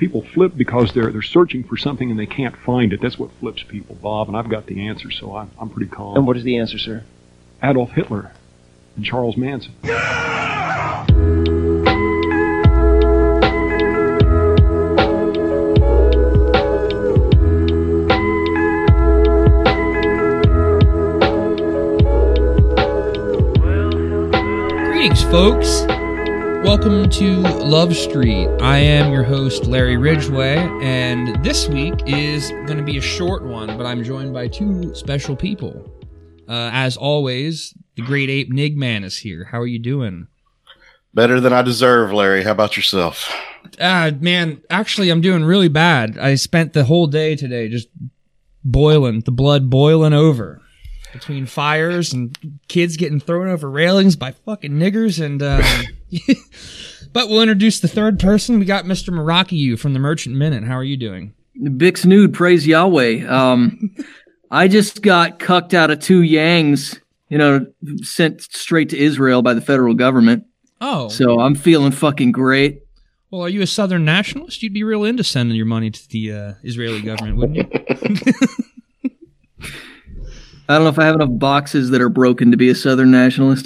people flip because they're searching for something and they can't find it. That's what flips people, Bob, and I've got the answer, so I'm pretty calm. And what is the answer, sir? Adolf Hitler and Charles Manson. Greetings, folks. Welcome to Love Street. I am your host, Larry Ridgway, and this week is going to be a short one, but I'm joined by two special people. As always, the great ape Nigman is here. How are you doing? Better than I deserve, Larry. How about yourself? Man, actually, I'm doing really bad. I spent the whole day today just boiling, the blood boiling over. Between fires and kids getting thrown over railings by fucking niggers, and but we'll introduce the third person. We got Mr. Marakiyu from the Merchant Minute. How are you doing? Bix Nude, praise Yahweh. I just got cucked out of 2 yangs, sent straight to Israel by the federal government. Oh. So I'm feeling fucking great. Well, are you a Southern nationalist? You'd be real into sending your money to the Israeli government, wouldn't you? I don't know if I have enough boxes that are broken to be a Southern nationalist.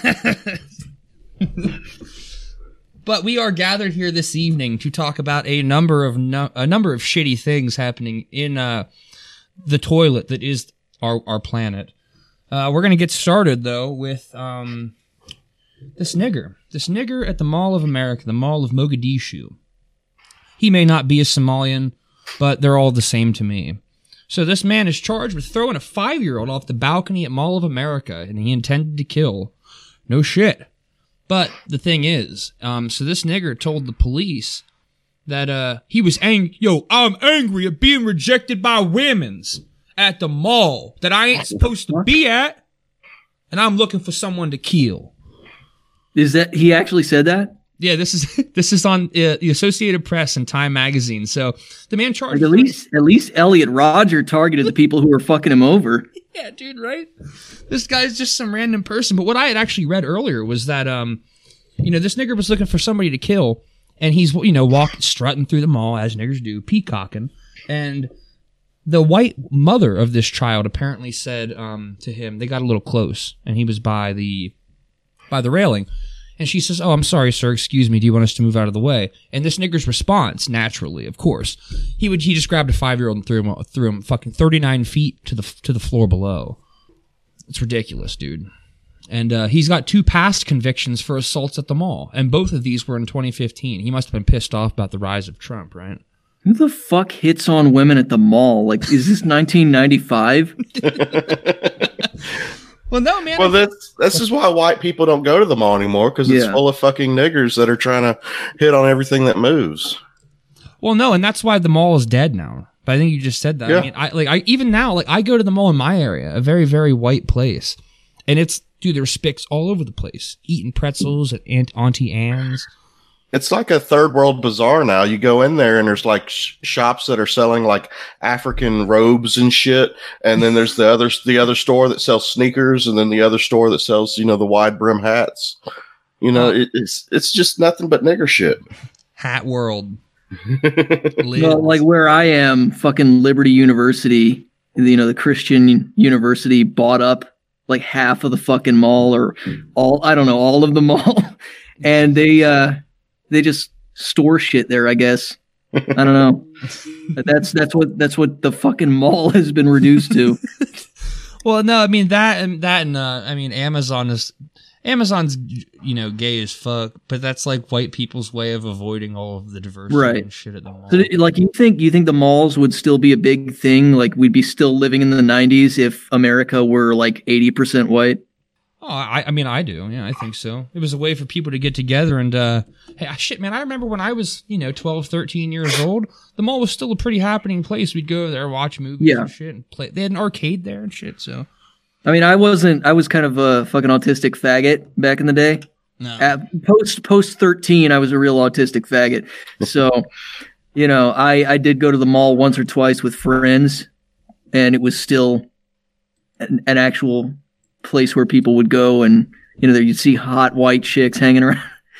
But we are gathered here this evening to talk about a number of shitty things happening in the toilet that is our planet. We're going to get started, though, with this nigger. This nigger at the Mall of America, the Mall of Mogadishu. He may not be a Somalian, but they're all the same to me. So this man is charged with throwing a 5-year-old off the balcony at Mall of America, and he intended to kill. No shit. But the thing is, so this nigger told the police that he was angry. Yo, I'm angry at being rejected by women's at the mall that I ain't supposed to be at, and I'm looking for someone to kill. Is that he actually said that? Yeah, this is on the Associated Press and Time Magazine. So the man charged. Like at least Elliot Rodger targeted the people who were fucking him over. Yeah, dude, right? This guy's just some random person. But what I had actually read earlier was that this nigger was looking for somebody to kill, and he's walking, strutting through the mall as niggers do, peacocking, and the white mother of this child apparently said to him, they got a little close, and he was by the railing. And she says, "Oh, I'm sorry, sir. Excuse me. Do you want us to move out of the way?" And this nigger's response, naturally, of course, he just grabbed a 5-year-old and threw him fucking 39 feet to the floor below. It's ridiculous, dude. And he's got 2 past convictions for assaults at the mall, and both of these were in 2015. He must have been pissed off about the rise of Trump, right? Who the fuck hits on women at the mall? Like, is this 1995? Well, no, man. Well, this is why white people don't go to the mall anymore, because it's full of fucking niggers that are trying to hit on everything that moves. Well, no, and that's why the mall is dead now. But I think you just said that. Yeah. I mean, even now, I go to the mall in my area, a very, very white place, and there's spics all over the place, eating pretzels at Auntie Anne's. It's like a third world bazaar now. You go in there and there's like shops that are selling like African robes and shit. And then there's the other store that sells sneakers. And then the other store that sells, the wide brim hats. It's just nothing but nigger shit. Hat world. Well, like where I am, fucking Liberty University, the Christian university bought up like half of the fucking mall or all of the mall. And they just store shit there, I guess. I don't know. That's what the fucking mall has been reduced to. Well, no, I mean Amazon's gay as fuck, but that's like white people's way of avoiding all of the diversity and shit at the mall. So, like, you think the malls would still be a big thing? Like, we'd be still living in the 90s if America were like 80% white? Oh, I mean, I do. Yeah, I think so. It was a way for people to get together and, hey, shit, man, I remember when I was, 12, 13 years old, the mall was still a pretty happening place. We'd go there, watch movies and shit, and play. They had an arcade there and shit, so. I mean, I was kind of a fucking autistic faggot back in the day. No. Post 13, I was a real autistic faggot. So, I did go to the mall once or twice with friends, and it was still an actual place where people would go, and there you'd see hot white chicks hanging around.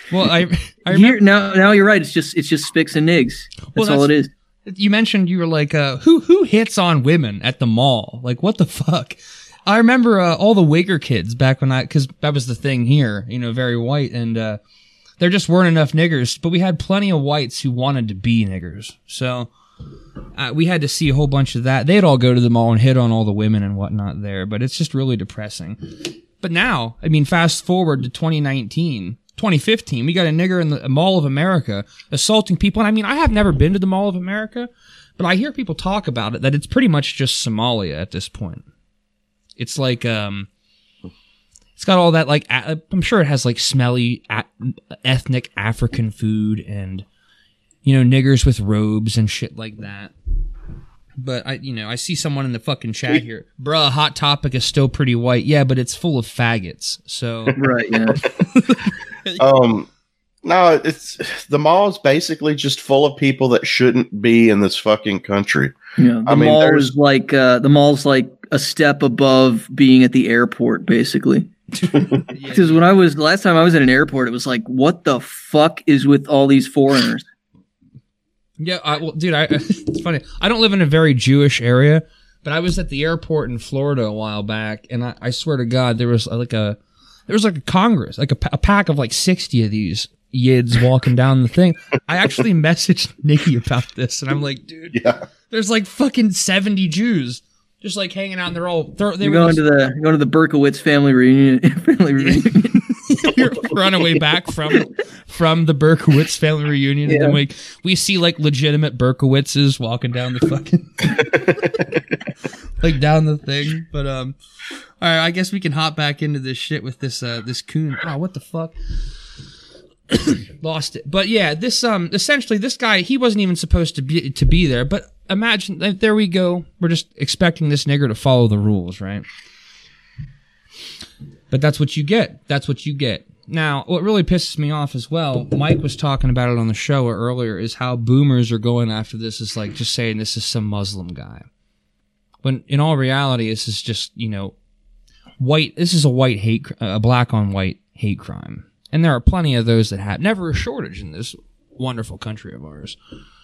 Well, I remember now you're right. It's just Spics and Nigs. That's all it is. You mentioned you were like, who hits on women at the mall? Like, what the fuck? I remember all the Waker kids back when because that was the thing here, very white, and there just weren't enough niggers, but we had plenty of whites who wanted to be niggers. So we had to see a whole bunch of that. They'd all go to the mall and hit on all the women and whatnot there, but it's just really depressing. But now, fast forward to 2015, we got a nigger in the Mall of America assaulting people. And I have never been to the Mall of America, but I hear people talk about it, that it's pretty much just Somalia at this point. It's like, it's got all that, like, I'm sure it has, like, smelly, ethnic African food and, niggers with robes and shit like that. But, I see someone in the fucking chat here. Bruh, Hot Topic is still pretty white. Yeah, but it's full of faggots, so. Right, yeah. No, the mall is basically just full of people that shouldn't be in this fucking country. Yeah, the mall's like a step above being at the airport, basically. Because last time I was at an airport, it was like, what the fuck is with all these foreigners? Yeah, dude, it's funny. I don't live in a very Jewish area, but I was at the airport in Florida a while back, and I swear to God, there was like a Congress, like a pack of like 60 of these yids walking down the thing. I actually messaged Nikki about this, and I'm like, dude, there's like fucking 70 Jews just like hanging out, and they're all you're going to the Berkowitz family reunion. You're on our way back from the Berkowitz family reunion, and then we see like legitimate Berkowitzes walking down the fucking like down the thing. But all right, I guess we can hop back into this shit with this coon. Oh, what the fuck? Lost it. But yeah, this essentially this guy, he wasn't even supposed to be there, but imagine, there we go. We're just expecting this nigger to follow the rules, right? But that's what you get. That's what you get. Now, what really pisses me off as well, Mike was talking about it on the show earlier, is how boomers are going after this, is like just saying this is some Muslim guy. When in all reality, this is just, white. This is a black on white hate crime. And there are plenty of those that have never a shortage in this wonderful country of ours.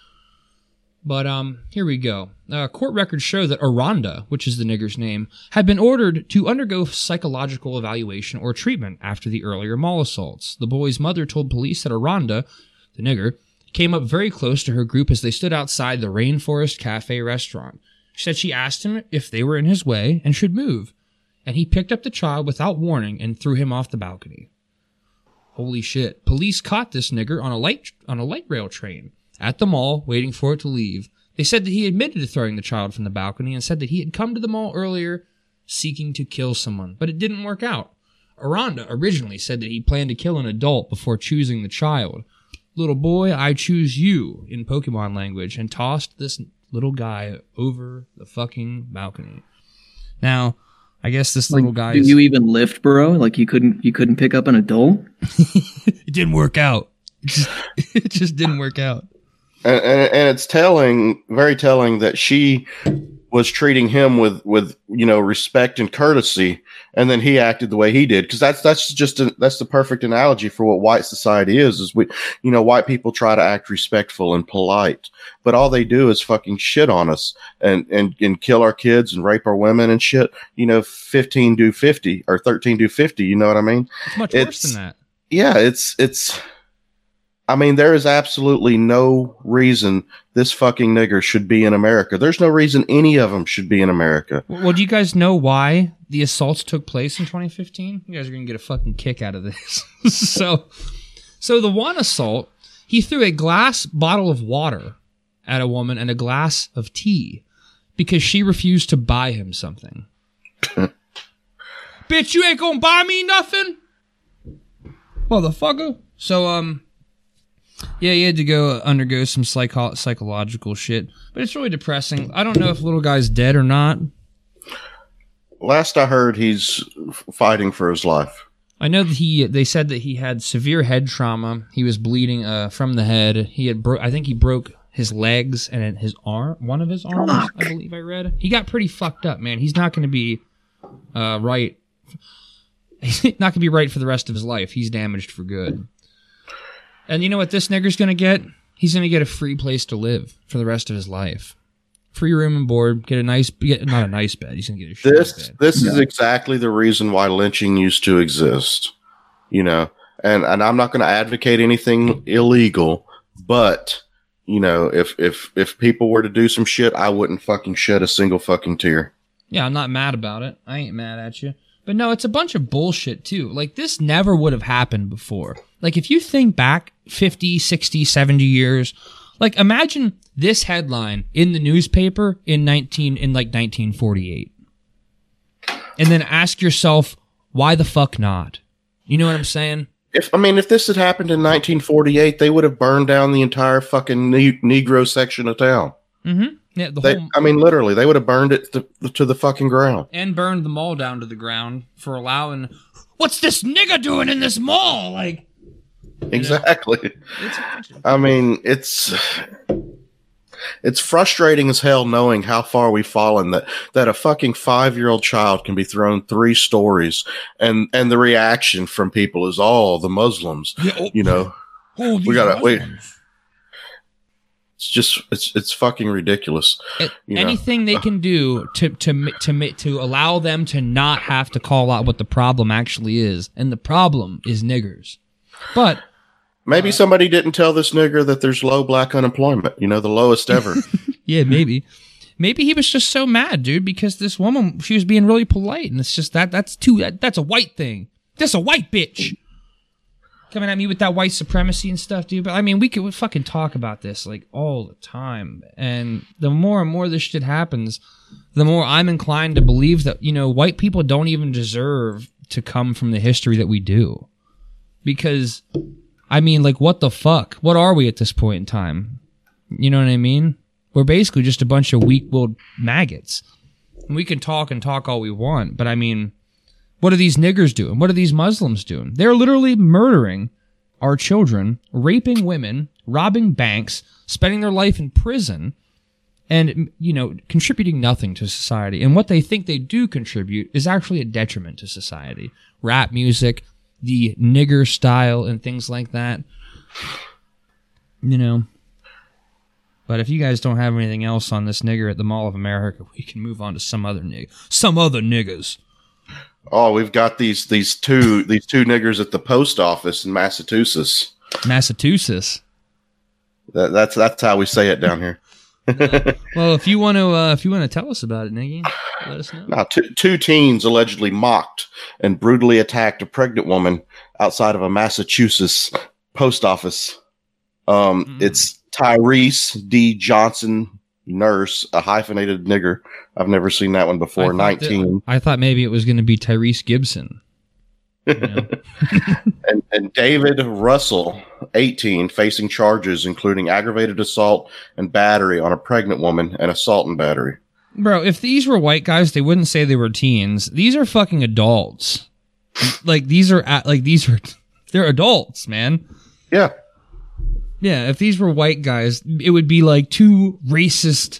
But here we go. Court records show that Aranda, which is the nigger's name, had been ordered to undergo psychological evaluation or treatment after the earlier mall assaults. The boy's mother told police that Aranda, the nigger, came up very close to her group as they stood outside the Rainforest Cafe restaurant. She said she asked him if they were in his way and should move, and he picked up the child without warning and threw him off the balcony. Holy shit. Police caught this nigger on a light rail train at the mall, waiting for it to leave. They said that he admitted to throwing the child from the balcony and said that he had come to the mall earlier seeking to kill someone, but it didn't work out. Aranda originally said that he planned to kill an adult before choosing the child. Little boy, I choose you, in Pokemon language, and tossed this little guy over the fucking balcony. Now, I guess this little guy. Did you even lift, bro? Like you couldn't pick up an adult? It didn't work out. It just didn't work out. And it's very telling that she was treating him with respect and courtesy, and then he acted the way he did. Because that's the perfect analogy for what white society is white people try to act respectful and polite, but all they do is fucking shit on us and kill our kids and rape our women and shit. 15 do 50 or 13 do 50. You know what I mean? It's much worse than that. Yeah, it's. There is absolutely no reason this fucking nigger should be in America. There's no reason any of them should be in America. Well, do you guys know why the assaults took place in 2015? You guys are going to get a fucking kick out of this. So the one assault, he threw a glass bottle of water at a woman and a glass of tea because she refused to buy him something. Bitch, you ain't gonna buy me nothing? Motherfucker. So, yeah, he had to go undergo some psychological shit. But it's really depressing. I don't know if little guy's dead or not. Last I heard, he's fighting for his life. I know that they said that he had severe head trauma. He was bleeding from the head. I think he broke his legs and his arm, one of his arms, I believe I read. He got pretty fucked up, man. He's not going to be right. He's not going to be right for the rest of his life. He's damaged for good. And you know what this nigger's gonna get? He's gonna get a free place to live for the rest of his life. Free room and board. Not a nice bed. He's gonna get a shitty bed. This is exactly the reason why lynching used to exist. You know, and I'm not going to advocate anything illegal, but you know, if people were to do some shit, I wouldn't fucking shed a single fucking tear. Yeah, I'm not mad about it. I ain't mad at you. But no, it's a bunch of bullshit too. Like, this never would have happened before. Like, if you think back 50, 60, 70 years, like, imagine this headline in the newspaper in 1948. And then ask yourself, why the fuck not? You know what I'm saying? If this had happened in 1948, they would have burned down the entire fucking Negro section of town. Mm-hmm. Yeah, literally, they would have burned it to the fucking ground. And burned the mall down to the ground for allowing... What's this nigga doing in this mall? Like... Exactly. It's frustrating as hell knowing how far we've fallen that a fucking 5-year-old child can be thrown 3 stories and the reaction from people is all the Muslims. Yeah, you know, we gotta wait. It's just it's fucking ridiculous. Anything they can do to allow them to not have to call out what the problem actually is, and the problem is niggers. But maybe somebody didn't tell this nigger that there's low black unemployment, you know, the lowest ever. Yeah, maybe. Maybe he was just so mad, dude, because this woman, she was being really polite, and it's just that's a white thing. That's a white bitch. Coming at me with that white supremacy and stuff, dude. But I mean, we fucking talk about this like all the time. And the more and more this shit happens, the more I'm inclined to believe that, you know, white people don't even deserve to come from the history that we do. Because, I mean, like, what the fuck? What are we at this point in time? You know what I mean? We're basically just a bunch of weak-willed maggots. And we can talk all we want, but I mean, what are these niggers doing? What are these Muslims doing? They're literally murdering our children, raping women, robbing banks, spending their life in prison, and, you know, contributing nothing to society. And what they think they do contribute is actually a detriment to society. Rap music, the nigger style, and things like that. You know. But if you guys don't have anything else on this nigger at the Mall of America, we can move on to some other niggas. Oh, we've got these two niggers at the post office in Massachusetts. Massachusetts. That's how we say it down here. Well, if you want to tell us about it, Niggy, let us know. Now, two teens allegedly mocked and brutally attacked a pregnant woman outside of a Massachusetts post office. It's Tyrese D. Johnson, nurse, a hyphenated nigger. I've never seen that one before. 19. I thought maybe it was going to be Tyrese Gibson. You know? and David Russell, 18, facing charges including aggravated assault and battery on a pregnant woman and assault and battery. Bro, if these were white guys, they wouldn't say they were teens. These are fucking adults. They're adults, man. Yeah. Yeah, if these were white guys, it would be like two racist,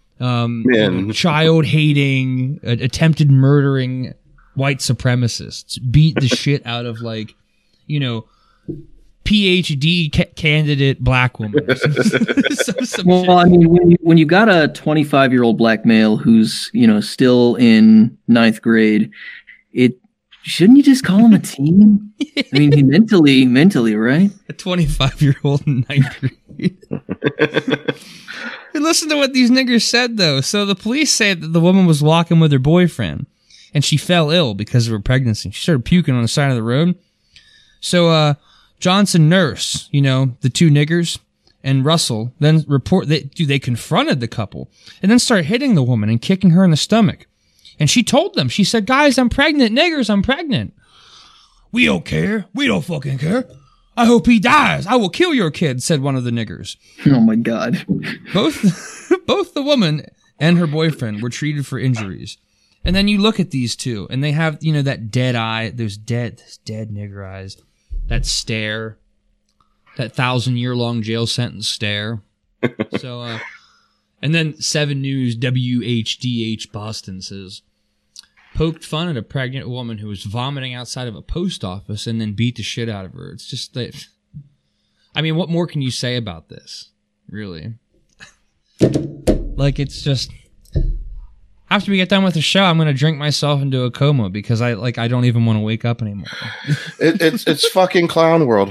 child-hating, attempted murdering white supremacists beat the shit out of, like, you know, PhD candidate black woman. Well, I mean, when you got a 25-year-old black male who's, you know, still in 9th grade, shouldn't you just call him a teen? I mean, mentally, right? A 25-year-old in 9th grade. Hey, listen to what these niggers said, though. So the police say that the woman was walking with her boyfriend, and she fell ill because of her pregnancy. She started puking on the side of the road. So Johnson nurse, you know, the two niggers, and Russell then report that they confronted the couple and then started hitting the woman and kicking her in the stomach. And she told them, she said, "Guys, I'm pregnant. Niggers, I'm pregnant." "We don't care. We don't fucking care. I hope he dies. I will kill your kid," said one of the niggers. Oh my God. Both the woman and her boyfriend were treated for injuries. And then you look at these two, and they have, you know, that dead eye, those dead nigger eyes, that stare, that 1,000-year-long jail sentence stare. So, and then 7 News WHDH Boston says, poked fun at a pregnant woman who was vomiting outside of a post office and then beat the shit out of her. It's just that I mean, what more can you say about this? Really? Like, it's just... After we get done with the show, I'm going to drink myself into a coma because I don't even want to wake up anymore. It's fucking clown world.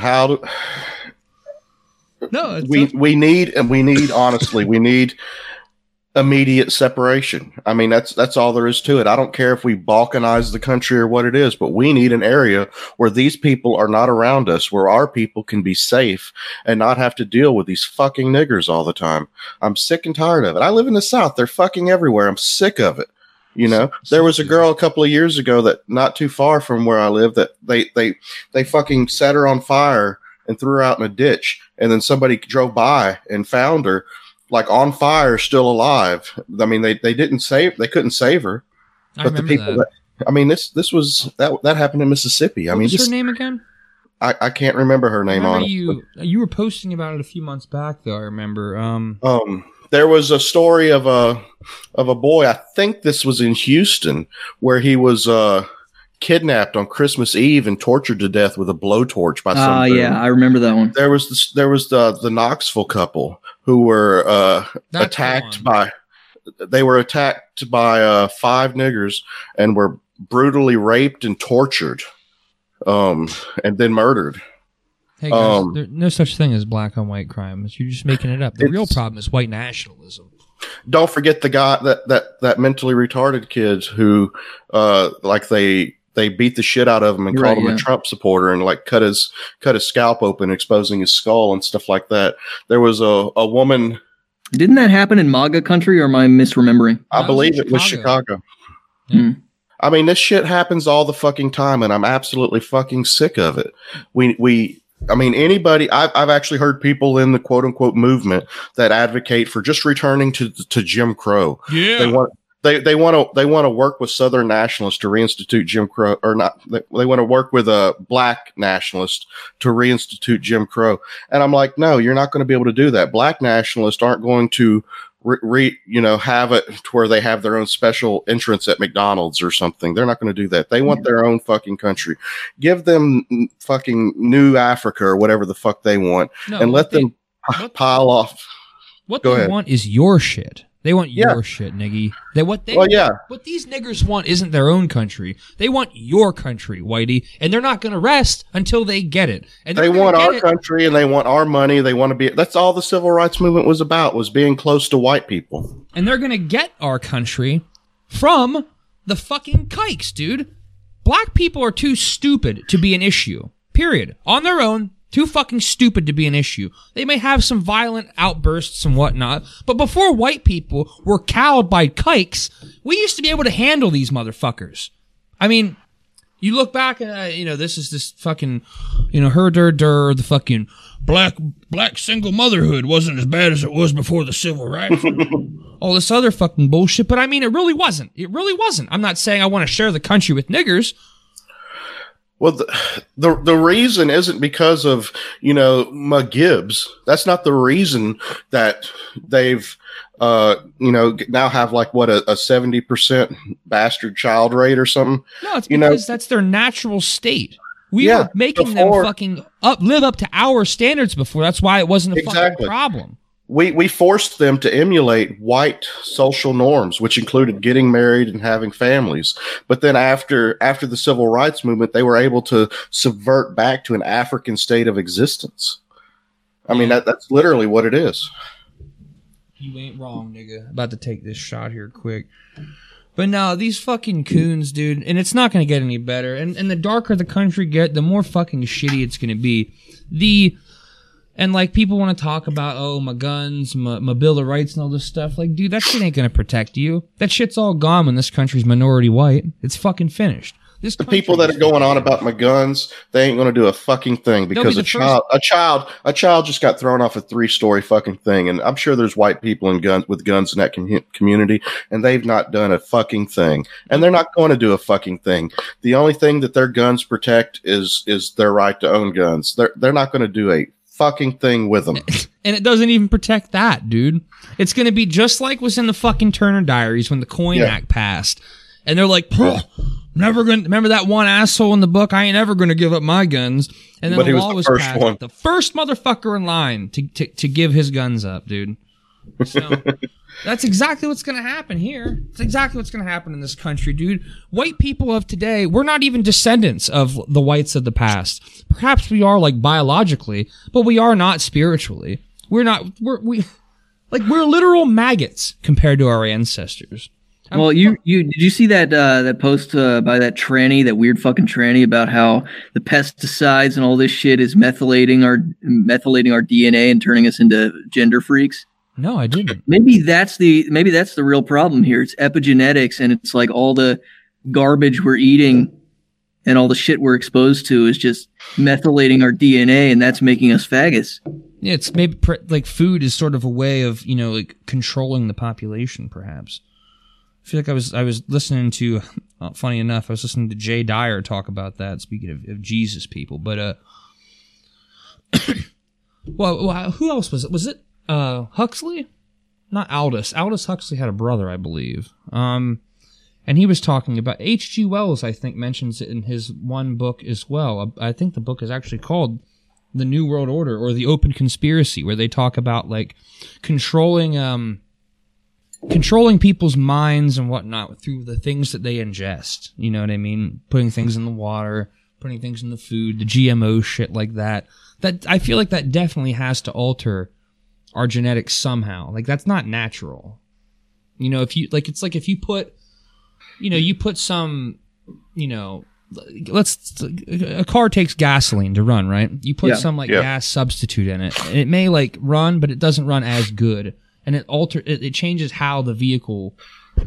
No, we need honestly, we need immediate separation. I mean, that's all there is to it. I don't care if we balkanize the country or what it is, but we need an area where these people are not around us, where our people can be safe and not have to deal with these fucking niggers all the time. I'm sick and tired of it. I live in the South. They're fucking everywhere. I'm sick of it. You know, there was a girl a couple of years ago that not too far from where I live that they fucking set her on fire and threw her out in a ditch. And then somebody drove by and found her like on fire, still alive. I mean, they couldn't save her. But the people this was that happened in Mississippi. What was her name again? I can't remember her name. You were posting about it a few months back, though. I remember. There was a story of a boy. I think this was in Houston, where he was kidnapped on Christmas Eve and tortured to death with a blowtorch by some. Yeah, I remember that one. There was the Knoxville couple who were attacked by 5 niggers and were brutally raped and tortured, and then murdered. Hey guys, there's no such thing as black on white crimes. You're just making it up. The real problem is white nationalism. Don't forget the guy that mentally retarded kid who they beat the shit out of him and called him a Trump supporter and like cut his scalp open, exposing his skull and stuff like that. There was a woman. Didn't that happen in MAGA country, or am I misremembering? I believe it was Chicago. Yeah. I mean, this shit happens all the fucking time, and I'm absolutely fucking sick of it. I mean, anybody. I've actually heard people in the quote unquote movement that advocate for just returning to Jim Crow. Yeah. They want to work with Southern nationalists to reinstitute Jim Crow, or not. They want to work with a black nationalist to reinstitute Jim Crow. And I'm like, no, you're not going to be able to do that. Black nationalists aren't going to have it to where they have their own special entrance at McDonald's or something. They're not going to do that. They want their own fucking country. Give them fucking New Africa or whatever the fuck they want, and let them pile off. What they want is your shit. They want your shit, niggy. What these niggers want isn't their own country. They want your country, Whitey, and they're not going to rest until they get it. And they want our country, and they want our money. They want to be. That's all the civil rights movement was about, was being close to white people. And they're going to get our country from the fucking kikes, dude. Black people are too stupid to be an issue. Period. On their own. Too fucking stupid to be an issue. They may have some violent outbursts and whatnot, but before white people were cowed by kikes, we used to be able to handle these motherfuckers. I mean, you look back at, this fucking, the fucking black single motherhood wasn't as bad as it was before the civil rights. All this other fucking bullshit, but I mean, it really wasn't. It really wasn't. I'm not saying I want to share the country with niggers. Well, the reason isn't because of, McGibbs. That's not the reason that they've, now have like what a 70% bastard child rate or something. No, it's because that's their natural state. We were making them fucking live up to our standards before. That's why it wasn't a fucking problem. We forced them to emulate white social norms, which included getting married and having families. But then after the civil rights movement, they were able to subvert back to an African state of existence. I mean, that's literally what it is. You ain't wrong, nigga. About to take this shot here quick. But no, these fucking coons, dude, and it's not going to get any better. And the darker the country get, the more fucking shitty it's going to be. And, like, people want to talk about, my guns, my Bill of Rights and all this stuff. Like, dude, that shit ain't going to protect you. That shit's all gone when this country's minority white. It's fucking finished. The people that are going on about my guns, they ain't going to do a fucking thing because a child just got thrown off a 3-story fucking thing. And I'm sure there's white people with guns in that community, and they've not done a fucking thing. And they're not going to do a fucking thing. The only thing that their guns protect is their right to own guns. They're not going to do a fucking thing with them. And it doesn't even protect that, dude. It's going to be just like was in the fucking Turner Diaries when the Coin Act passed. And they're like, never gonna remember that one asshole in the book. I ain't ever going to give up my guns. And then But he the was law the was first passed. one. The first motherfucker in line to give his guns up, dude. So that's exactly what's going to happen here. It's exactly what's going to happen in this country, dude. White people of today, we're not even descendants of the whites of the past. Perhaps we are, like, biologically, but we are not spiritually. We're literal maggots compared to our ancestors. Well, did you see that that post by that tranny, that weird fucking tranny, about how the pesticides and all this shit is methylating our DNA and turning us into gender freaks? No, I didn't. Maybe that's the real problem here. It's epigenetics, and it's like all the garbage we're eating and all the shit we're exposed to is just methylating our DNA, and that's making us faggots. Yeah, it's maybe like food is sort of a way of, you know, like controlling the population, perhaps. I feel like I was listening to, funny enough, I was listening to Jay Dyer talk about that, speaking of Jesus people. But, well, who else was it? Was it Huxley? Not Aldous. Aldous Huxley had a brother, I believe. And he was talking about, H.G. Wells, I think, mentions it in his one book as well. I think the book is actually called The New World Order, or The Open Conspiracy, where they talk about, like, controlling people's minds and whatnot through the things that they ingest. You know what I mean? Putting things in the water, putting things in the food, the GMO shit like that. That I feel like that definitely has to alter our genetics somehow. Like, that's not natural. You know, if you, like, it's like if you put, you know, you put some, you know, a car takes gasoline to run, right? You put some gas substitute in it, and it may like run, but it doesn't run as good. And it changes how the vehicle.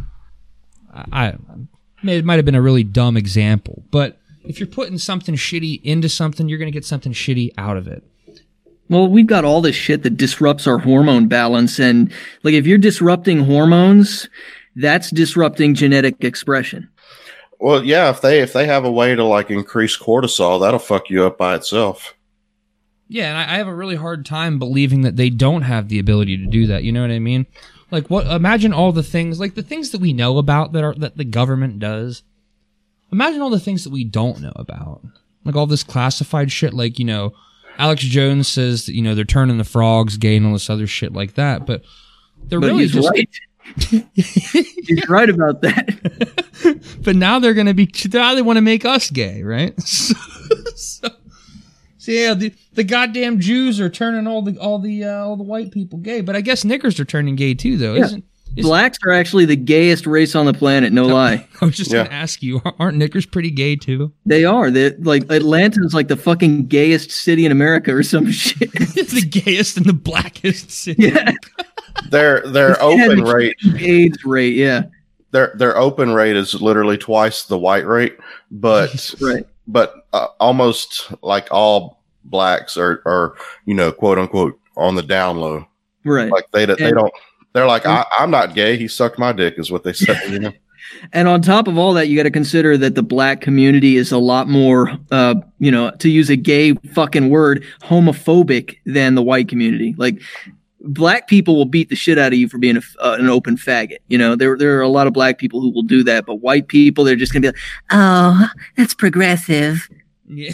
It might have been a really dumb example, but if you're putting something shitty into something, you're going to get something shitty out of it. Well, we've got all this shit that disrupts our hormone balance, and like if you're disrupting hormones, that's disrupting genetic expression. Well, yeah, if they have a way to like increase cortisol, that'll fuck you up by itself. Yeah, and I have a really hard time believing that they don't have the ability to do that. You know what I mean? Like, what? Imagine all the things, like the things that we know about that the government does. Imagine all the things that we don't know about, like all this classified shit. Like, you know, Alex Jones says that, you know, they're turning the frogs gay and all this other shit like that, but they're really just right. He's right about that. But now they're going to be. Now they want to make us gay, right? So yeah, the goddamn Jews are turning all the white people gay, but I guess niggers are turning gay too, though. Yeah. Blacks are actually the gayest race on the planet, no lie. I was just going to ask you, aren't niggers pretty gay too? They are. They're like, Atlanta is like the fucking gayest city in America or some shit. It's the gayest and the blackest city. Yeah. Their open rate, AIDS rate, yeah. Their open rate is literally twice the white rate, but right. But almost like all blacks are, you know, quote unquote on the down low. Right. Like they don't. They're like, I'm not gay. He sucked my dick, is what they say. You know. And on top of all that, you got to consider that the black community is a lot more, you know, to use a gay fucking word, homophobic than the white community. Like, black people will beat the shit out of you for being an open faggot. You know, there are a lot of black people who will do that, but white people, they're just going to be like, oh, that's progressive. Yeah.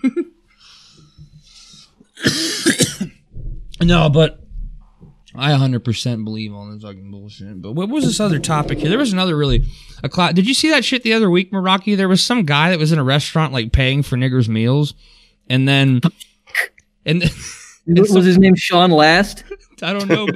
No, but I 100% believe all this fucking bullshit. But what was this other topic here? There was another did you see that shit the other week, Meraki? There was some guy that was in a restaurant, like, paying for niggers' meals, and then was his name Sean Last? I don't know,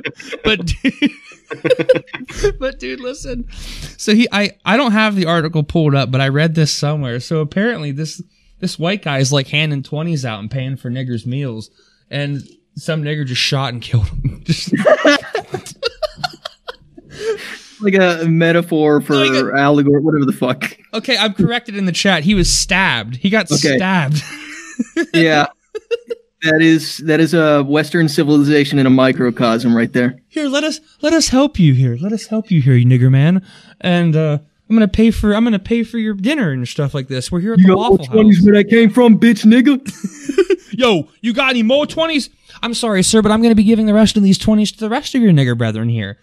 but dude, listen. So I don't have the article pulled up, but I read this somewhere. So apparently this white guy is like handing 20s out and paying for niggers' meals, and some nigger just shot and killed him. Like a metaphor for allegory, whatever the fuck. Okay, I'm corrected in the chat. He was stabbed. He got stabbed. Yeah. That is a Western civilization in a microcosm right there. Here, let us help you here. Let us help you here, you nigger man. And I'm gonna pay for your dinner and stuff like this. We're here at the Waffle House. 20s where I came from, bitch nigga. Yo, you got any more 20s? I'm sorry, sir, but I'm gonna be giving the rest of these 20s to the rest of your nigger brethren here.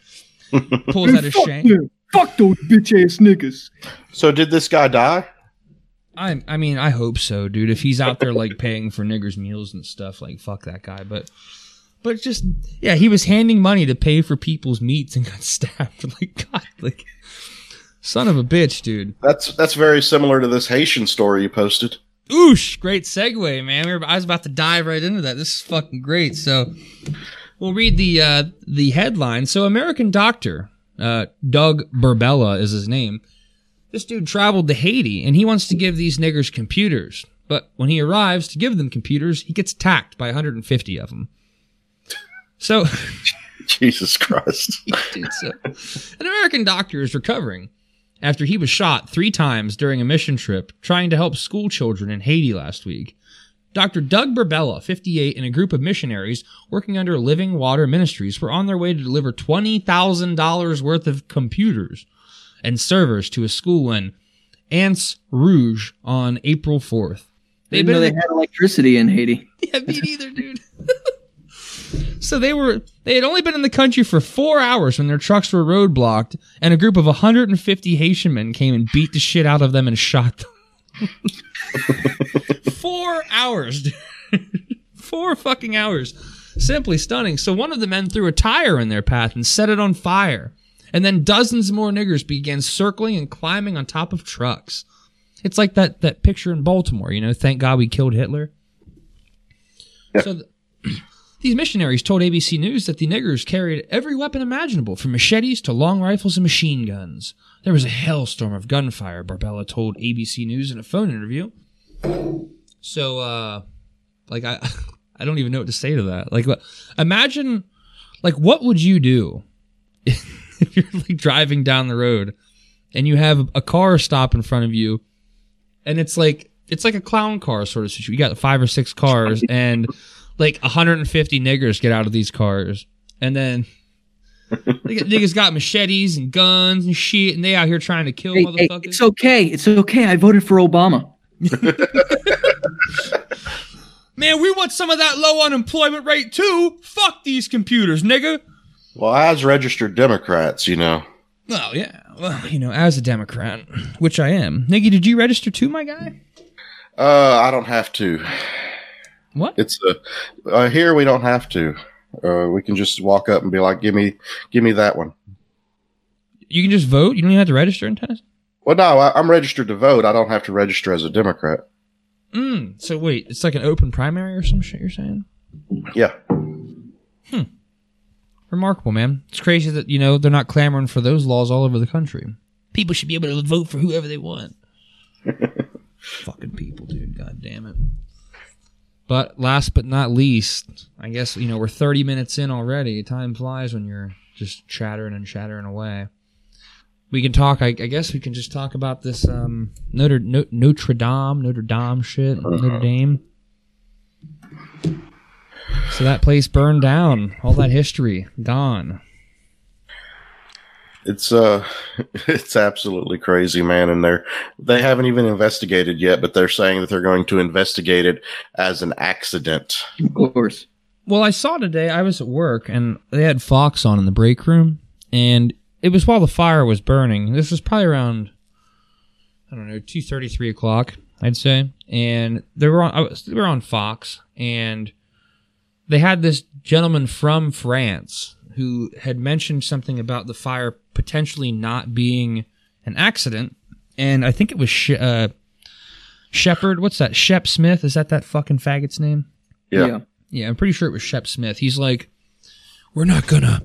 Pulls out his shank. Fuck those bitch ass niggas. So did this guy die? I mean, I hope so, dude. If he's out there like paying for niggers' meals and stuff, like fuck that guy. But just yeah, he was handing money to pay for people's meats and got stabbed. Like God, like son of a bitch, dude. That's very similar to this Haitian story you posted. Oosh, great segue, man. I was about to dive right into that. This is fucking great. So we'll read the headline. So American doctor, Doug Burbella is his name. This dude traveled to Haiti, and he wants to give these niggers computers. But when he arrives to give them computers, he gets attacked by 150 of them. So... Jesus Christ. Dude, so, an American doctor is recovering after he was shot 3 times during a mission trip trying to help school children in Haiti last week. Dr. Doug Burbella, 58, and a group of missionaries working under Living Water Ministries were on their way to deliver $20,000 worth of computers and servers to a school in Anse Rouge on April 4th. They didn't know they had electricity in Haiti. Yeah, me neither, dude. So they had only been in the country for 4 hours when their trucks were roadblocked, and a group of 150 Haitian men came and beat the shit out of them and shot them. 4 hours, dude. 4 fucking hours. Simply stunning. So one of the men threw a tire in their path and set it on fire. And then dozens more niggers began circling and climbing on top of trucks. It's like that picture in Baltimore, you know, thank God we killed Hitler. Yeah. So these missionaries told ABC News that the niggers carried every weapon imaginable, from machetes to long rifles and machine guns. There was a hailstorm of gunfire, Burbella told ABC News in a phone interview. So, like, I don't even know what to say to that. Like, imagine, like, what would you do if you're like driving down the road and you have a car stop in front of you, and it's like a clown car sort of situation. You got 5 or 6 cars, and like 150 niggers get out of these cars, and then niggas got machetes and guns and shit, and they out here trying to kill motherfuckers. Hey, it's okay. I voted for Obama. Man, we want some of that low unemployment rate too. Fuck these computers, nigga. Well, as registered Democrats, you know. Well, yeah. Well, you know, as a Democrat, which I am. Niggy, did you register too, my guy? I don't have to. What? It's here we don't have to. We can just walk up and be like, give me that one. You can just vote? You don't even have to register in Tennessee? Well, no, I'm registered to vote. I don't have to register as a Democrat. So wait, it's like an open primary or some shit you're saying? Yeah. Remarkable, man. It's crazy that, you know, they're not clamoring for those laws all over the country. People should be able to vote for whoever they want. Fucking people, dude. God damn it. But last but not least, I guess, you know, we're 30 minutes in already. Time flies when you're just chattering away. We can talk, I guess we can just talk about this Notre Dame shit, Notre Dame. So that place burned down. All that history gone. It's absolutely crazy, man. And they haven't even investigated yet, but they're saying that they're going to investigate it as an accident. Of course. Well, I saw today, I was at work, and they had Fox on in the break room, and it was while the fire was burning. This was probably around, I don't know, 2:30, 3 o'clock, I'd say. And they were on Fox, and they had this gentleman from France who had mentioned something about the fire potentially not being an accident. And I think it was Shepard. What's that? Shep Smith? Is that fucking faggot's name? Yeah. Yeah, I'm pretty sure it was Shep Smith. He's like, we're not gonna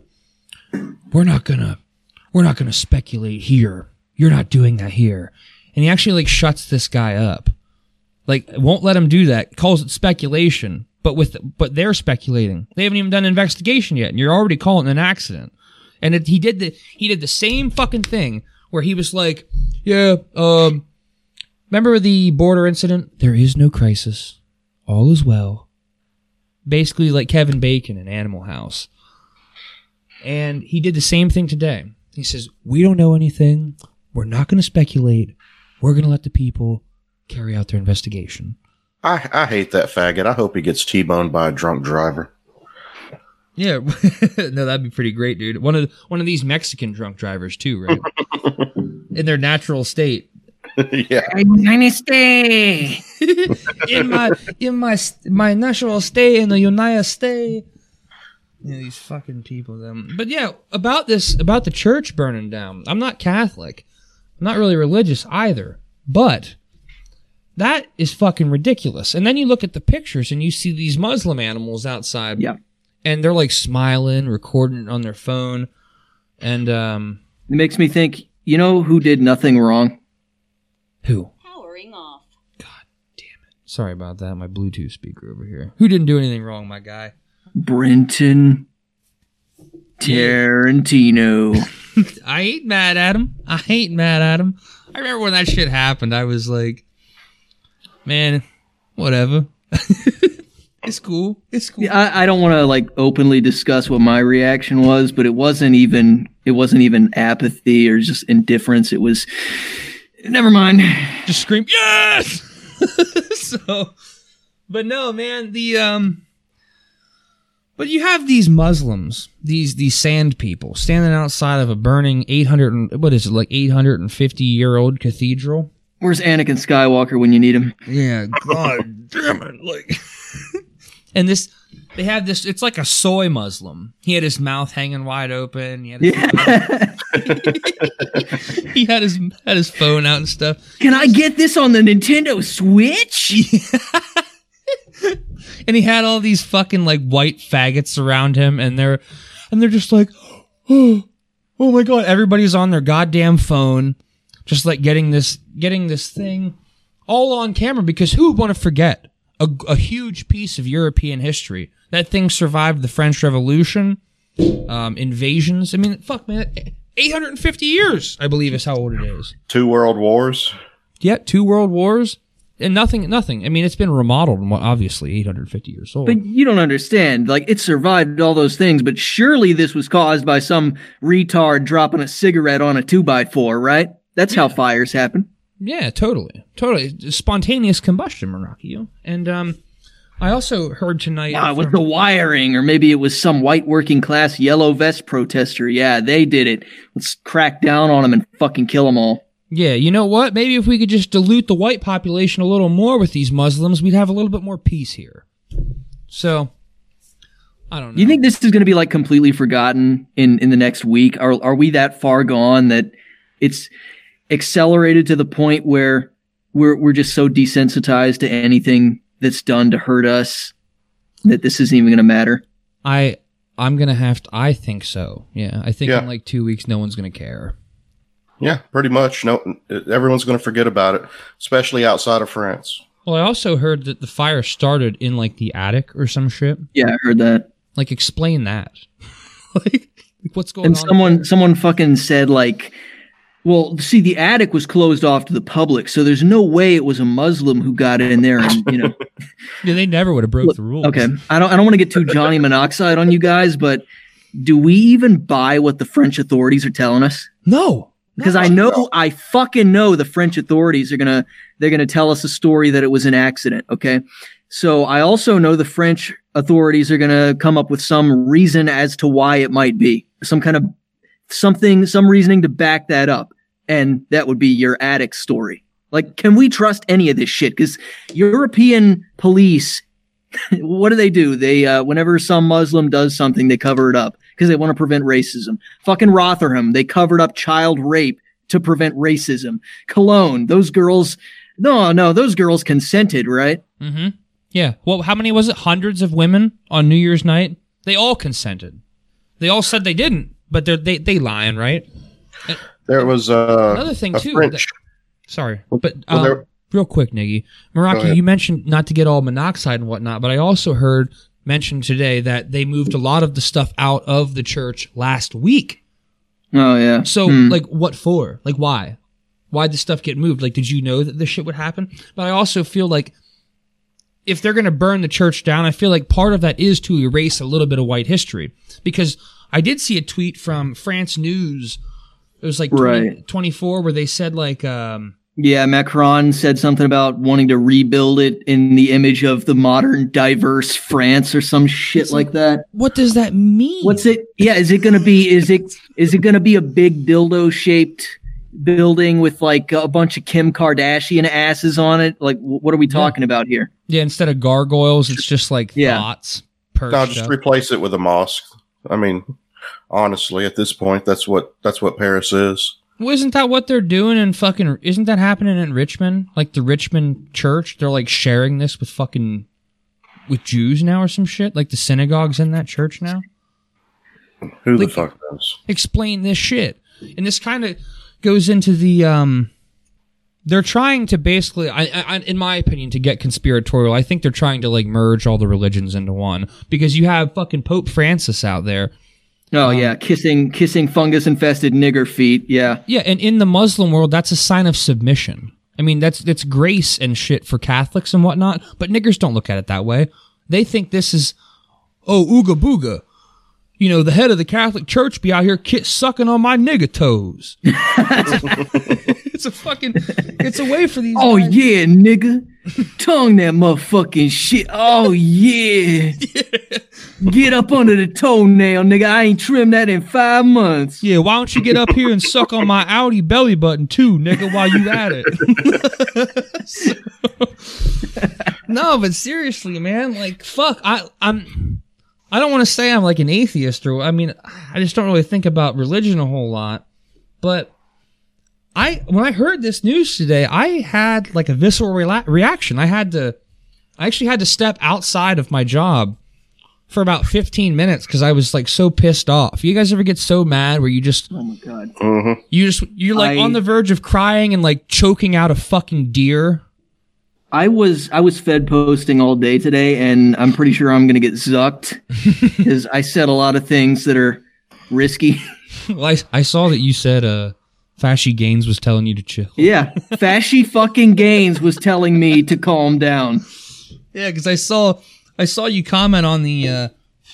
speculate here. You're not doing that here. And he actually like shuts this guy up. Like, won't let him do that. Calls it speculation. But they're speculating. They haven't even done an investigation yet, and you're already calling it an accident. And he did the same fucking thing where he was like, yeah, remember the border incident? There is no crisis. All is well. Basically like Kevin Bacon in Animal House. And he did the same thing today. He says, we don't know anything. We're not going to speculate. We're going to let the people carry out their investigation. I hate that faggot. I hope he gets T-boned by a drunk driver. Yeah, no, that'd be pretty great, dude. One of these Mexican drunk drivers too, right? In their natural state. Yeah. Stay in my national stay in the United States. Yeah, these fucking people. But yeah, about the church burning down. I'm not Catholic. I'm not really religious either. But that is fucking ridiculous. And then you look at the pictures and you see these Muslim animals outside. Yeah. And they're like smiling, recording on their phone. And it makes me think, you know who did nothing wrong? Who? Powering off. God damn it. Sorry about that, my Bluetooth speaker over here. Who didn't do anything wrong, my guy? Brenton Tarantino. I ain't mad at him. I remember when that shit happened, I was like, man, whatever. It's cool. Yeah, I don't want to like openly discuss what my reaction was, but it wasn't even apathy or just indifference. It was, never mind. Just scream, yes! But no, man, but you have these Muslims, these sand people, standing outside of a burning 850-year-old cathedral. Where's Anakin Skywalker when you need him? Yeah, god damn it, like. And they have this. It's like a soy Muslim. He had his mouth hanging wide open. He had his phone out and stuff. Can I get this on the Nintendo Switch? And he had all these fucking like white faggots around him, and they're just like, oh my god! Everybody's on their goddamn phone, just like getting this thing all on camera, because who would want to forget a huge piece of European history? That thing survived the French Revolution, invasions. I mean, fuck, man, 850 years, I believe, is how old it is. 2 world wars. Yeah, 2 world wars. And nothing. I mean, it's been remodeled, and obviously 850 years old. But you don't understand. Like, it survived all those things, but surely this was caused by some retard dropping a cigarette on a 2x4, right? That's how fires happen. Yeah, totally. Spontaneous combustion, Maracchio. And I also heard tonight... it was the wiring, or maybe it was some white working class yellow vest protester. Yeah, they did it. Let's crack down on them and fucking kill them all. Yeah, you know what? Maybe if we could just dilute the white population a little more with these Muslims, we'd have a little bit more peace here. So, I don't know. You think this is going to be like completely forgotten in the next week? Are we that far gone that it's accelerated to the point where we're just so desensitized to anything that's done to hurt us that this isn't even going to matter? I'm going to have to... I think so. Yeah, I think in like 2 weeks, no one's going to care. Yeah, pretty much. No, everyone's going to forget about it, especially outside of France. Well, I also heard that the fire started in like the attic or some shit. Yeah, I heard that. Like, explain that. like what's going on? And someone fucking said like, well, see, the attic was closed off to the public, so there's no way it was a Muslim who got in there, and you know. Yeah, they never would have broke the rules. Okay, I don't want to get too Johnny Monoxide on you guys, but do we even buy what the French authorities are telling us? No. Because I fucking know the French authorities they're gonna tell us a story that it was an accident. Okay, so I also know the French authorities are gonna come up with some reason as to why it might be some reasoning to back that up, and that would be your attic story. Like, can we trust any of this shit? Because European police, what do? They whenever some Muslim does something, they cover it up because they want to prevent racism. Fucking Rotherham, they covered up child rape to prevent racism. Cologne, those girls consented, right? Mm-hmm. Yeah. Well, how many was it? Hundreds of women on New Year's night? They all consented. They all said they didn't, but they lying, right? There was another thing too. Sorry, but real quick, Niggy, Meraki, you mentioned not to get all monoxide and whatnot, but I also heard mentioned today that they moved a lot of the stuff out of the church last week. Oh yeah. So like, what for? Like, why? Why'd the stuff get moved? Like, did you know that this shit would happen? But I also feel like if they're going to burn the church down, I feel like part of that is to erase a little bit of white history. Because I did see a tweet from France News. It was like 24 where they said like... yeah, Macron said something about wanting to rebuild it in the image of the modern diverse France or some shit like that. What does that mean? What's it? Yeah, is it going to be a big dildo shaped building with like a bunch of Kim Kardashian asses on it. Like, what are we talking about here? Yeah, instead of gargoyles, it's just like thoughts. No, just replace it with a mosque. I mean, honestly, at this point, that's what Paris is. Well, isn't that what they're doing in fucking... Isn't that happening in Richmond? Like the Richmond church? They're like sharing this with fucking... with Jews now or some shit? Like the synagogue's in that church now? Who the fuck knows? Explain this shit. And this kind of goes into the... They're trying to basically... I, in my opinion, to get conspiratorial, I think they're trying to like merge all the religions into one. Because you have fucking Pope Francis out there. Oh, yeah. Kissing fungus-infested nigger feet. Yeah. Yeah, and in the Muslim world, that's a sign of submission. I mean, that's grace and shit for Catholics and whatnot, but niggers don't look at it that way. They think this is, oh, ooga booga. You know, the head of the Catholic Church be out here sucking on my nigger toes. It's a way for these Oh, guys. Yeah, nigga. Tongue that motherfucking shit. Oh, yeah. Get up under the toenail, nigga. I ain't trimmed that in 5 months. Yeah, why don't you get up here and suck on my Audi belly button too, nigga, while you at it. No, but seriously, man, like, fuck, I don't want to say I'm like an atheist or, I mean, I just don't really think about religion a whole lot, but when I heard this news today, I had like a visceral reaction. I actually had to step outside of my job for about 15 minutes because I was like so pissed off. You guys ever get so mad where you just... Oh my God. Mm-hmm. You're like on the verge of crying and like choking out a fucking deer? I was fed posting all day today, and I'm pretty sure I'm going to get zucked because I said a lot of things that are risky. Well, I saw that you said Fashy Gaines was telling you to chill. Yeah, Fashy fucking Gaines was telling me to calm down. Yeah, because I saw you comment on the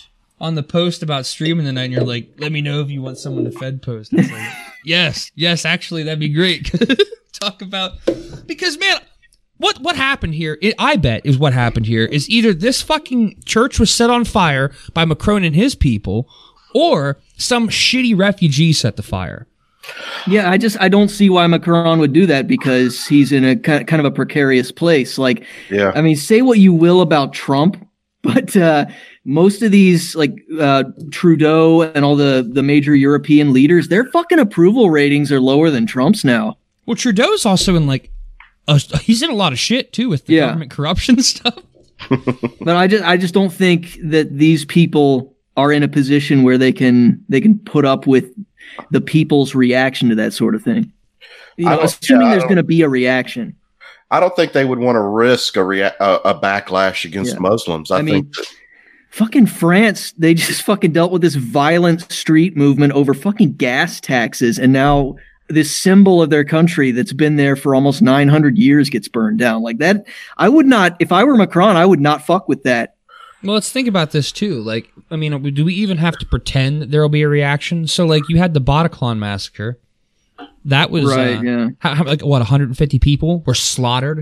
post about streaming tonight, and you're like, let me know if you want someone to fed post. It's like, yes, actually, that'd be great. Talk about... Because, man... What happened here, I bet, is what happened here, is either this fucking church was set on fire by Macron and his people, or some shitty refugee set the fire. Yeah, I don't see why Macron would do that because he's in a kind of a precarious place. Like, yeah. I mean, say what you will about Trump, but most of these, like Trudeau and all the major European leaders, their fucking approval ratings are lower than Trump's now. Well, Trudeau's also in like... he's in a lot of shit too with the government corruption stuff. But I just don't think that these people are in a position where they can put up with the people's reaction to that sort of thing. Assuming there's going to be a reaction. I don't think they would want to risk a backlash against Muslims. I mean, fucking France, they just fucking dealt with this violent street movement over fucking gas taxes, and now this symbol of their country that's been there for almost 900 years gets burned down. Like that, I would not, if I were Macron, I would not fuck with that. Well, let's think about this too. Like, I mean, do we even have to pretend that there will be a reaction? So, like, you had the Bataclan massacre. That was, right, yeah. Like, what, 150 people were slaughtered?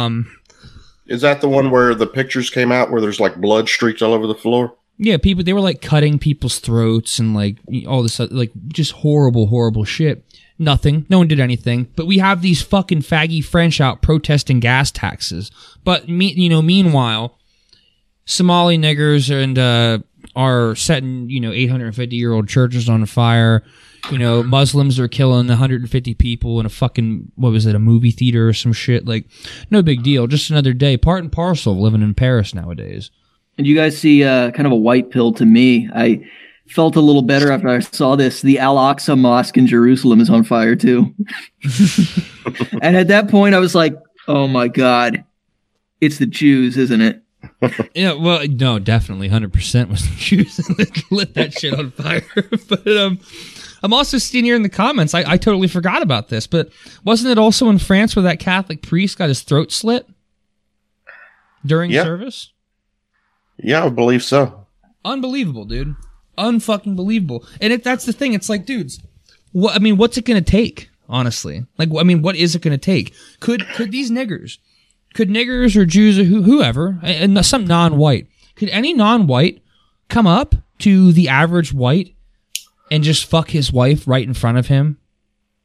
Is that the one where the pictures came out where there's, like, blood streaks all over the floor? Yeah, they were, like, cutting people's throats and, like, all this, like, just horrible, horrible shit. Nothing. No one did anything. But we have these fucking faggy French out protesting gas taxes. But, meanwhile, Somali niggers are setting, 850-year-old churches on fire. Muslims are killing 150 people in a fucking, a movie theater or some shit. Like, no big deal. Just another day. Part and parcel of living in Paris nowadays. And you guys see kind of a white pill to me. I felt a little better after I saw this. The Al-Aqsa Mosque in Jerusalem is on fire too. And at that point I was like, oh my God, it's the Jews, isn't it? Yeah, well, no, definitely 100% was the Jews that lit that shit on fire. But I'm also seeing here in the comments, I totally forgot about this, but wasn't it also in France where that Catholic priest got his throat slit during service? Yeah, I believe so. Unbelievable, dude. Unfucking believable. And that's the thing. It's like, dudes, what's it going to take, honestly? Like, what is it going to take? Could niggers or Jews or whoever, and some non-white, could any non-white come up to the average white and just fuck his wife right in front of him?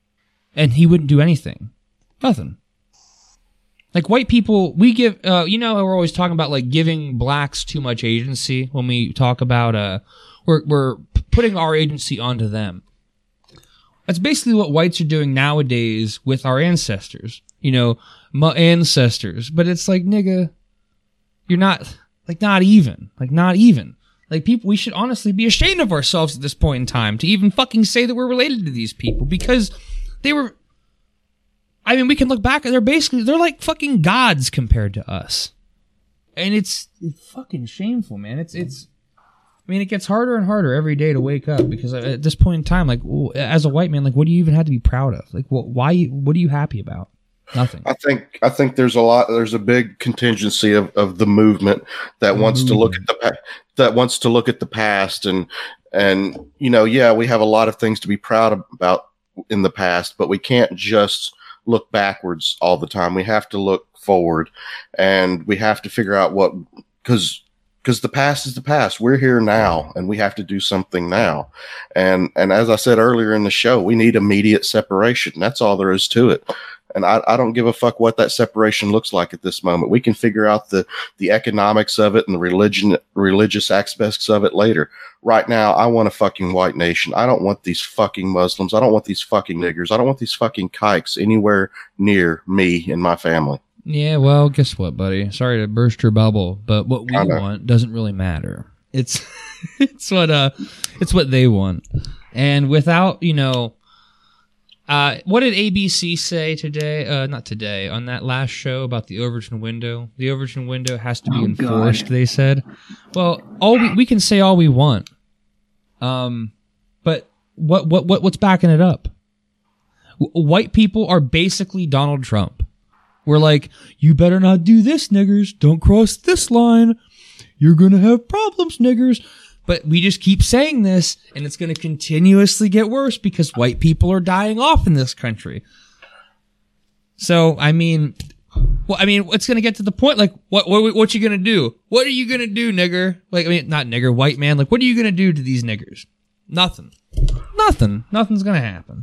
and he wouldn't do anything. Nothing. Like, white people, we give, you know, we're always talking about, like, giving blacks too much agency when we talk about, we're putting our agency onto them. That's basically what whites are doing nowadays with our ancestors. You know, my ancestors. But it's like, nigga, you're not, like, not even. Like, not even. Like, people, we should honestly be ashamed of ourselves at this point in time to even fucking say that we're related to these people, because they were, I mean, we can look back, they're like fucking gods compared to us. And it's fucking shameful, man. It's, I mean, it gets harder and harder every day to wake up, because at this point in time, like, as a white man, like, what do you even have to be proud of? Like, what are you happy about? Nothing. I think there's a big contingency of the movement that wants to look at the past and you know, yeah, we have a lot of things to be proud about in the past, but we can't just look backwards all the time. We have to look forward, and we have to figure out what, because the past is the past. We're here now, and we have to do something now. And as I said earlier in the show, we need immediate separation. That's all there is to it. And I don't give a fuck what that separation looks like at this moment. We can figure out the economics of it and the religious aspects of it later. Right now, I want a fucking white nation. I don't want these fucking Muslims. I don't want these fucking niggers. I don't want these fucking kikes anywhere near me and my family. Yeah, well, guess what, buddy? Sorry to burst your bubble, but what we want doesn't really matter. It's what they want. And without, you know, what did ABC say today? Not today, on that last show about the Overton window. The Overton window has to be enforced, God. They said. Well, we can say all we want. But what's backing it up? White people are basically Donald Trump. We're like, you better not do this, niggers. Don't cross this line. You're gonna have problems, niggers. But we just keep saying this, and it's going to continuously get worse because white people are dying off in this country. So, I mean, it's going to get to the point, like, what you going to do? What are you going to do, nigger? Like, I mean, not nigger, white man. Like, what are you going to do to these niggers? Nothing. Nothing's going to happen.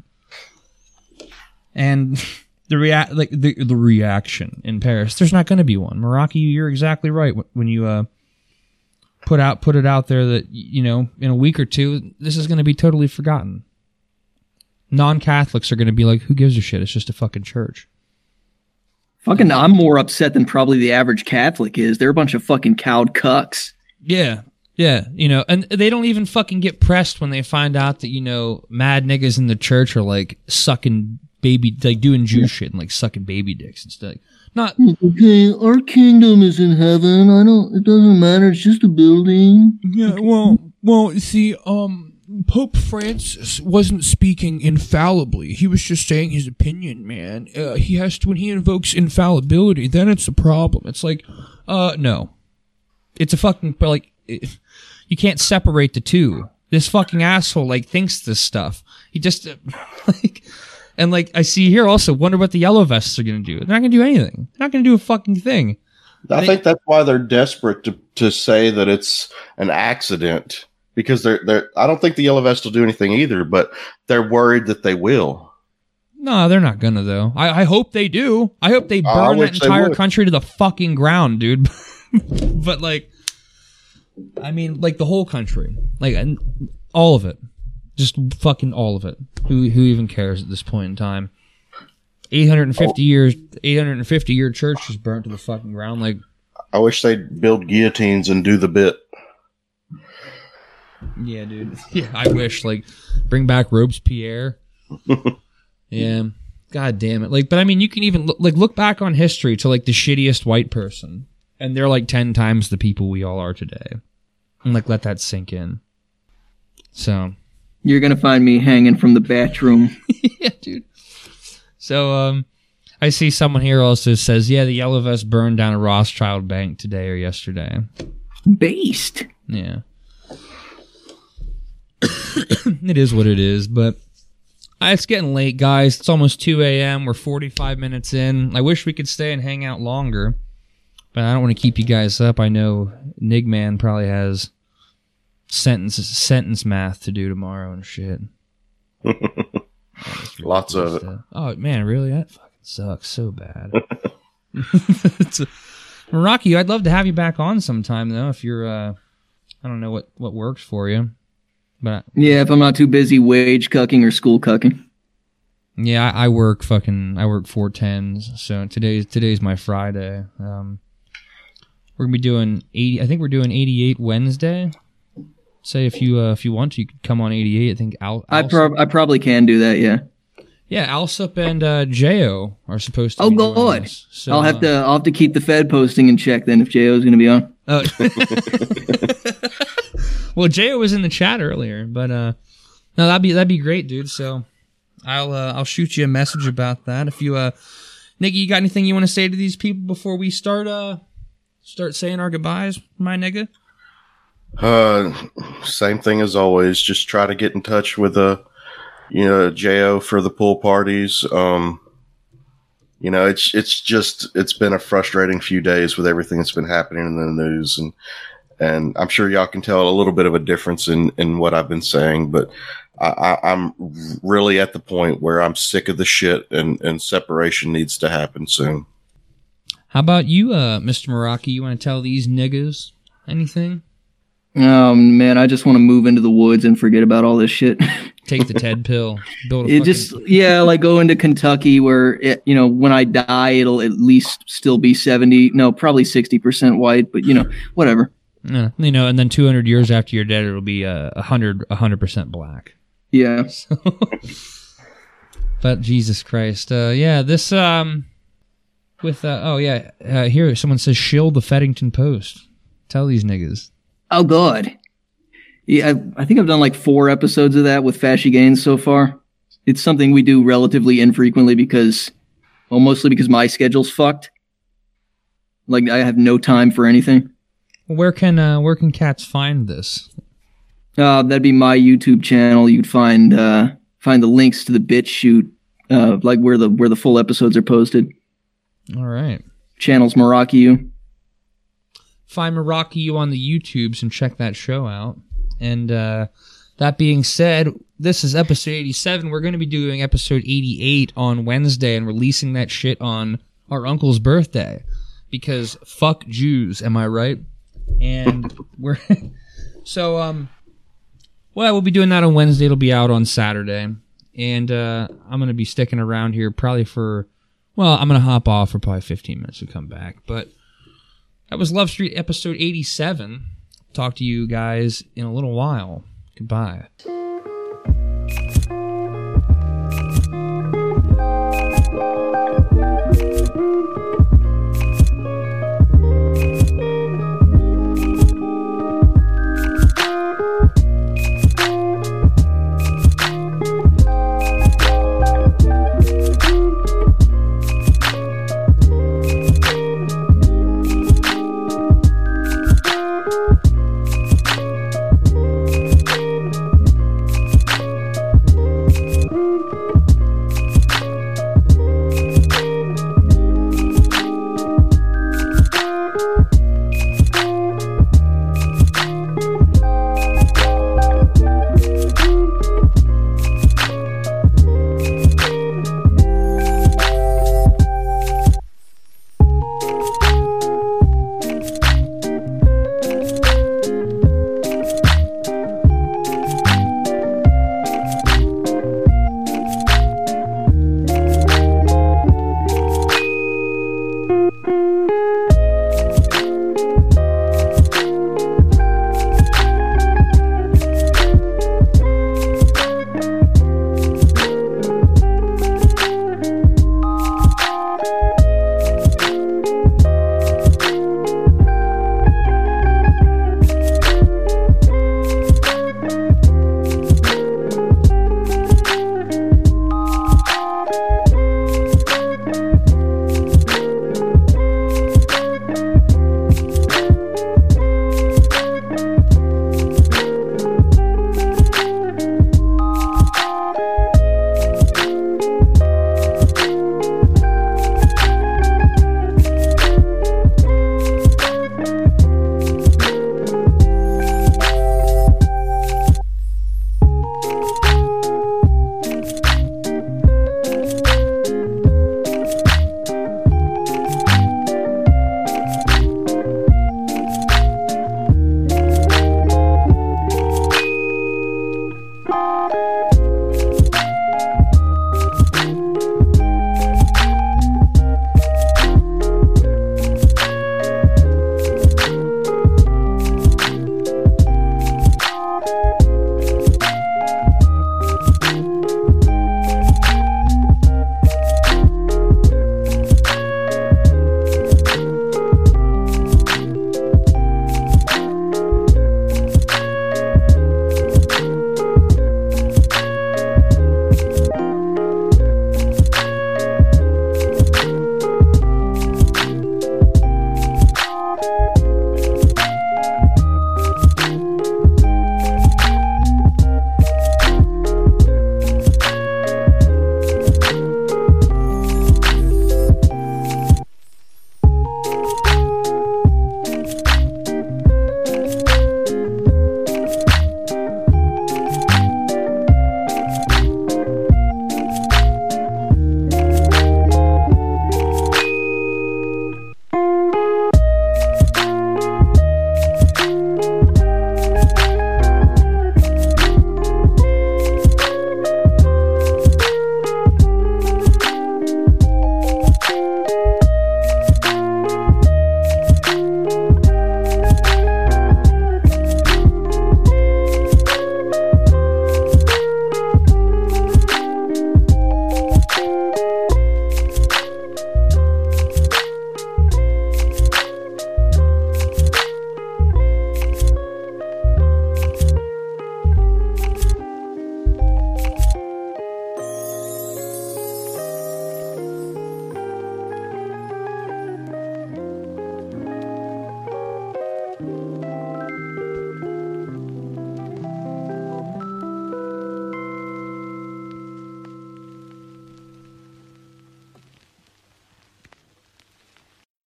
And the reaction in Paris, there's not going to be one. Meraki, you're exactly right when you, put it out there that, you know, in a week or two, this is going to be totally forgotten. Non-Catholics are going to be like, who gives a shit? It's just a fucking church. Fucking, I'm more upset than probably the average Catholic is. They're a bunch of fucking cowed cucks. Yeah, you know, and they don't even fucking get pressed when they find out that, you know, mad niggas in the church are like sucking baby, like doing Jew shit and like sucking baby dicks and stuff. Not okay. Our kingdom is in heaven. It doesn't matter. It's just a building. Yeah. Well. See, Pope Francis wasn't speaking infallibly. He was just saying his opinion, man. He has to, when he invokes infallibility, then it's a problem. It's like, no. It's a fucking, like, you can't separate the two. This fucking asshole, like, thinks this stuff. He just, like, and, like, I see here also, wonder what the yellow vests are going to do. They're not going to do anything. They're not going to do a fucking thing. I think that's why they're desperate to say that it's an accident, because they're. I don't think the yellow vests will do anything either, but they're worried that they will. No, they're not gonna though. I hope they do. I hope they burn that entire country to the fucking ground, dude. But like, I mean, like the whole country, like all of it, just fucking all of it. Who even cares at this point in time? 850 year church is burnt to the fucking ground. Like, I wish they'd build guillotines and do the bit. Yeah, dude. Yeah, I wish. Like, bring back Robespierre. Yeah. God damn it. Like, but I mean, you can even look back on history to like the shittiest white person, and they're like 10 times the people we all are today. And like, let that sink in. So. You're gonna find me hanging from the bathroom. Yeah, dude. So, I see someone here also says, yeah, the yellow vest burned down a Rothschild bank today or yesterday. Based. Yeah. It is what it is, but it's getting late, guys. It's almost 2 a.m. We're 45 minutes in. I wish we could stay and hang out longer, but I don't want to keep you guys up. I know Nigman probably has sentence math to do tomorrow and shit. Lots of it. Oh man, really? That fucking sucks so bad. Rocky, I'd love to have you back on sometime though. If you're, I don't know what works for you, but yeah, if I'm not too busy wage cucking or school cucking. Yeah, I work 4/10s. So today's my Friday. We're gonna be doing 80. I think we're doing 88 Wednesday. Say if you want to, you could come on 88. I think I probably can do that. Yeah. Yeah, Alsup and Jo are supposed to. Oh be God! So, I'll have to keep the Fed posting and check then if Jo is going to be on. Oh. Well, Jo was in the chat earlier, but no, that'd be great, dude. So I'll shoot you a message about that. If you Nicky, you got anything you want to say to these people before we start saying our goodbyes, my nigga? Same thing as always. Just try to get in touch with Jo for the pool parties. It's been a frustrating few days with everything that's been happening in the news, and I'm sure y'all can tell a little bit of a difference in what I've been saying, but I'm really at the point where I'm sick of the shit, and separation needs to happen soon. How about you, Mr. Meraki? You want to tell these niggas anything? Oh man, I just want to move into the woods and forget about all this shit. Take the Ted pill. Like go into Kentucky where when I die it'll at least still be 60% white, but whatever. And then 200 years after you're dead it'll be 100% black. Yeah. But Jesus Christ. This here someone says shield the Feddington Post. Tell these niggas. Oh God. Yeah, I think I've done like 4 episodes of that with Fashy Gaines so far. It's something we do relatively infrequently mostly because my schedule's fucked. Like I have no time for anything. Where can cats find this? That'd be my YouTube channel. You'd find the links to the BitChute, like where the full episodes are posted. All right. Channel's Meraki. Find Meraki on the YouTubes and check that show out. And that being said, this is episode 87. We're going to be doing episode 88 on Wednesday and releasing that shit on our uncle's birthday. Because fuck Jews, am I right? And we're... So, we'll be doing that on Wednesday. It'll be out on Saturday. And I'm going to be sticking around here probably I'm going to hop off for probably 15 minutes to come back. But that was Love Street episode 87. Talk to you guys in a little while. Goodbye.